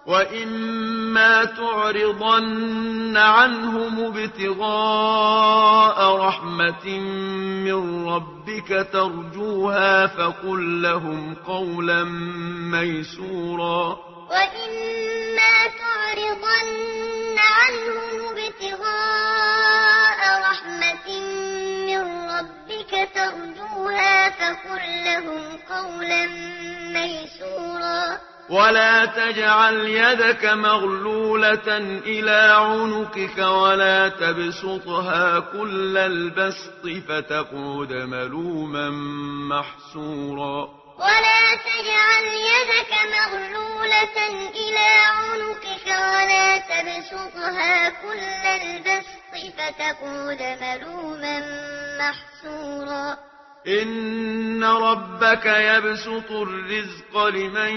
وَإِمَّا تُعْرِضَنَّ عَنْهُمُ ابْتِغَاءَ رَحْمَةٍ مِّن رَّبِّكَ تَرْجُوهَا فَقُل لَّهُمْ قَوْلًا مَّيْسُورًا وَإِمَّا تُعْرِضَنَّ عَنْهُمُ ابْتِغَاءَ رَحْمَةٍ مِّن رَّبِّكَ تَرْجُوهَا فَقُل لَّهُمْ قَوْلًا مَّيْسُورًا وَلَا تَجْعَلْ يَدَكَ مَغْلُولَةً إِلَىٰ عُنُقِكَ وَلَا تَبْسُطْهَا كُلَّ الْبَسْطِ فَتَقْعُدَ مَلُومًا مَّحْسُورًا وَلَا تَجْعَلْ يَدَكَ مَغْلُولَةً إِلَىٰ عُنُقِكَ وَلَا تَبْسُطْهَا كُلَّ الْبَسْطِ فَتَقْعُدَ مَلُومًا مَّحْسُورًا إِنَّ رَبَّكَ يَبْسُطُ الرِّزْقَ لِمَن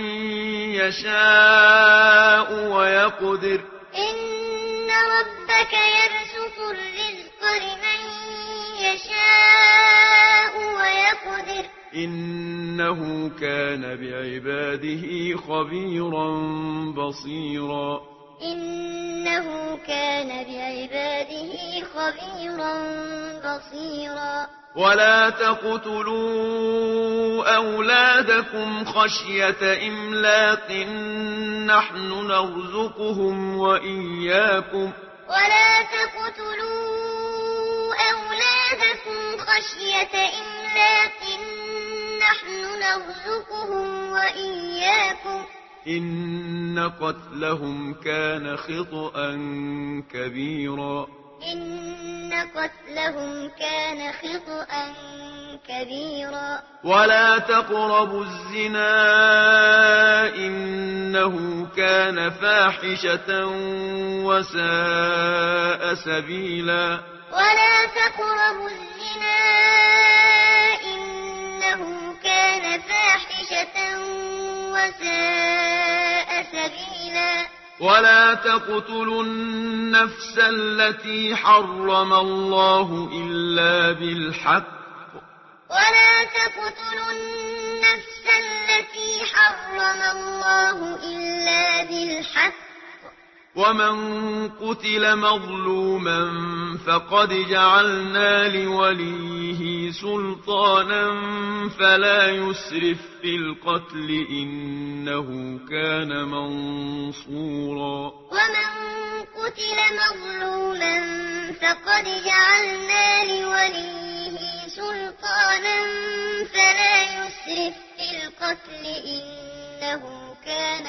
يَشَاءُ وَيَقْدِرُ إِنَّ رَبَّكَ يَبْسُطُ الرِّزْقَ لِمَن يَشَاءُ وَيَقْدِرُ إِنَّهُ كَانَ بِعِبَادِهِ خَبِيرًا بَصِيرًا إِنَّهُ كَانَ بِعِبَادِهِ خَبِيرًا بَصِيرًا وَلَا تَقْتُلُوا أَوْلَادَكُمْ خَشْيَةَ إِمْلَاقٍ نَّحْنُ نَرْزُقُهُمْ وَإِيَّاكُمْ ۚ وَلَا تَقْتُلُوا أَوْلَادَكُمْ خَشْيَةَ إِمْلَاقٍ نَّحْنُ نَرْزُقُهُمْ وَإِيَّاكُمْ ۚ إِنَّ قَتْلَهُمْ كَانَ خِطْئًا كَبِيرًا إِنَّ قَتْلَهُمْ كَانَ خِطْئًا كَبِيرًا وَلَا تَقْرَبُوا الزِّنَا ۖ إِنَّهُ كَانَ فَاحِشَةً وَسَاءَ سَبِيلًا وَلَا تَقْرَبُوا الزِّنَا ۖ إِنَّهُ كَانَ فَاحِشَةً وَسَاءَ سَبِيلًا وَلَا تَقْتُلُوا النَّفْسَ الَّتِي حَرَّمَ اللَّهُ إِلَّا بِالْحَقِّ ۗ وَلَا تَقْتُلُوا النَّفْسَ الَّتِي حَرَّمَ اللَّهُ إِلَّا بِالْحَقِّ ۗ وَمَن قُتِلَ مَظْلُومًا فَقَدْ جَعَلْنَا لِوَلِيِّهِ سُلْطَانًا فَلَا يُسْرِف فِّي الْقَتْلِ ۖ إِنَّهُ كَانَ مَنصُورًا وَمَن قُتِلَ مَظْلُومًا فَقَدْ جَعَلْنَا لِوَلِيِّهِ سُلْطَانًا فَلَا يُسْرِف فِّي الْقَتْلِ ۖ إِنَّهُ كَانَ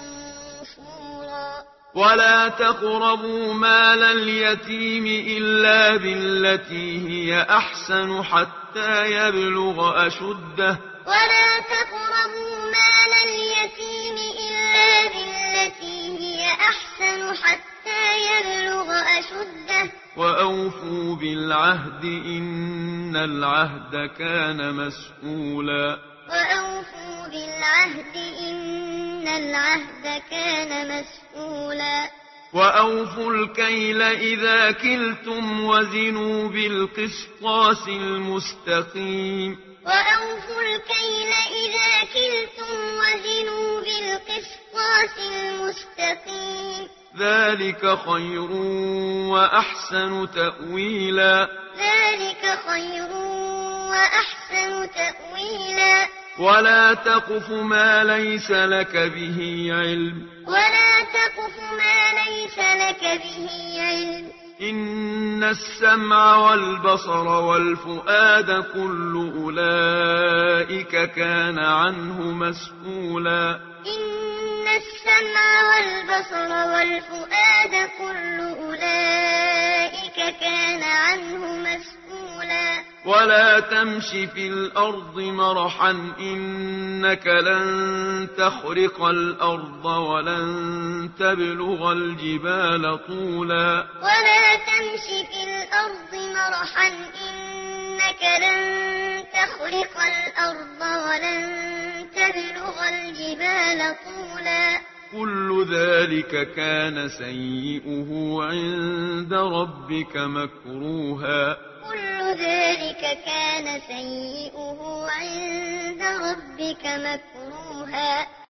مَنصُورًا وَلَا تَقْرَبُوا مَالَ الْيَتِيمِ إِلَّا بِالَّتِي هِيَ أَحْسَنُ حَتَّىٰ يَبْلُغَ أَشُدَّهُ ۖ وَلَا تَقْرَبُوا مَالَ الْيَتِيمِ إِلَّا بِالَّتِي هِيَ أَحْسَنُ حَتَّىٰ يَبْلُغَ أَشُدَّهُ ۖ وَأَوْفُوا بِالْعَهْدِ ۖ إِنَّ الْعَهْدَ كَانَ مَسْئُولًا وَأَوْفُوا بِالْعَهْدِ ۖ إِنَّ الْعَهْدَ كَانَ مَسْئُولًا وَأَوْفُوا الْكَيْلَ إِذَا كِلْتُمْ وَزِنُوا بِالْقِسْطَاسِ الْمُسْتَقِيمِ وَأَوْفُوا الْكَيْلَ إِذَا كِلْتُمْ وَزِنُوا بِالْقِسْطَاسِ الْمُسْتَقِيمِ ذَٰلِكَ خَيْرٌ وَأَحْسَنُ تَأْوِيلًا ذَٰلِكَ خَيْرٌ وَأَحْسَنُ تَأْوِيلًا وَلَا تَقْفُ مَا لَيْسَ لَكَ بِهِ عِلْمٌ وَلَا تَقْفُ مَا لَيْسَ لَكَ بِهِ عِلْمٌ إِنَّ السَّمْعَ وَالْبَصَرَ وَالْفُؤَادَ كُلُّ أُولَٰئِكَ كَانَ عَنْهُ مَسْئُولًا إِنَّ السَّمْعَ وَالْبَصَرَ وَالْفُؤَادَ كُلُّ أُولَٰئِكَ كَانَ عَنْهُ مَسْئُولًا وَلَا تَمْشِ فِي الْأَرْضِ مَرَحًا ۖ إِنَّكَ لَن تَخْرِقَ الْأَرْضَ وَلَن تَبْلُغَ الْجِبَالَ طُولًا وَلَا تَمْشِ فِي الْأَرْضِ مَرَحًا ۖ إِنَّكَ لَن تَخْرِقَ الْأَرْضَ وَلَن تَبْلُغَ الْجِبَالَ طُولًا كُلُّ ذَٰلِكَ كَانَ سَيِّئُهُ عِندَ رَبِّكَ مَكْرُوهًا كُلُّ ذَٰلِكَ كَانَ سَيِّئُهُ عِندَ رَبِّكَ مَكْرُوهًا